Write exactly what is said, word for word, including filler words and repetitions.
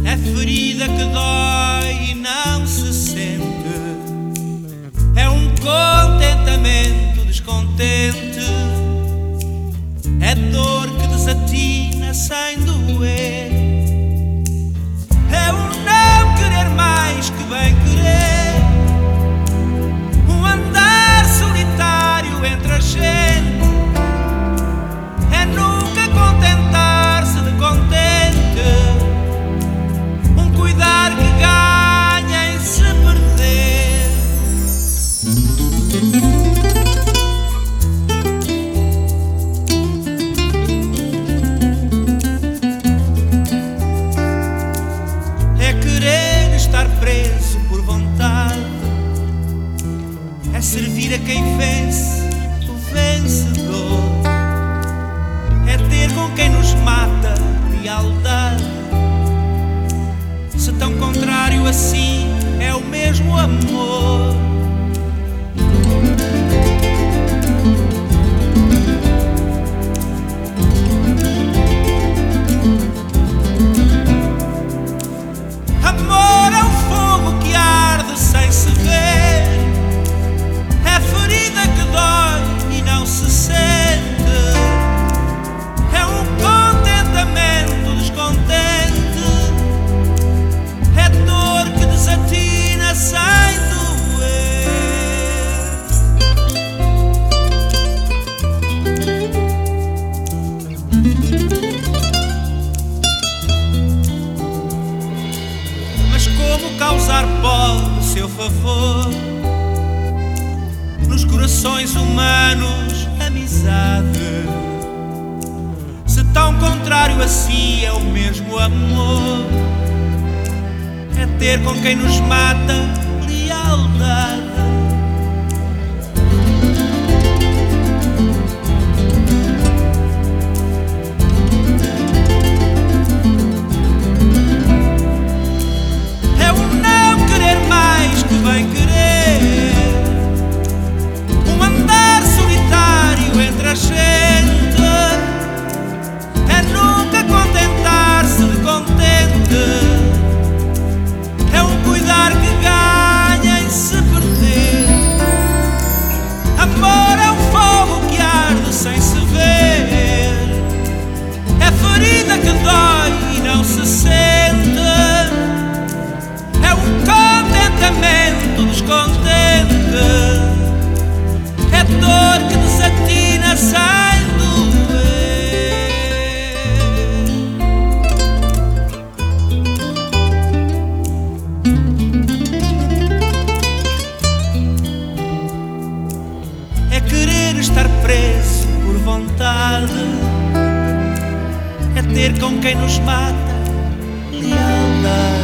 É ferida que dói e não se sente. É um contentamento descontente. É dor que desatina sem doer. É um não querer mais que bem querer. Um andar solitário entre a gente. É nunca contentar-se de contente. Um cuidar que ganha em se perder. É querer estar preso por vontade. É servir a quem vence, o vencedor. É ter com quem nos mata lealdade. Se tão contrário assim é o mesmo amor. Amor é um fogo que arde sem se ver. É ferida que dói e não se sente. É um contentamento descontente. É dor que desatina sem doer. Mas como causar pó a seu favor? Nos corações humanos, amizade. Se tão contrário a si é o mesmo amor. É ter com quem nos mata lealdade. É um não querer mais que bem querer. Um andar solitário entre a gente. É nunca contentar-se de contente. É um cuidar que ganha em se perder. Amor é um fogo que arde sem se ver. É ferida que dói e não se sente. É um contentamento descontente. É dor que desatina sem doer. É querer estar preso por vontade. É ter com quem nos mata lealdade.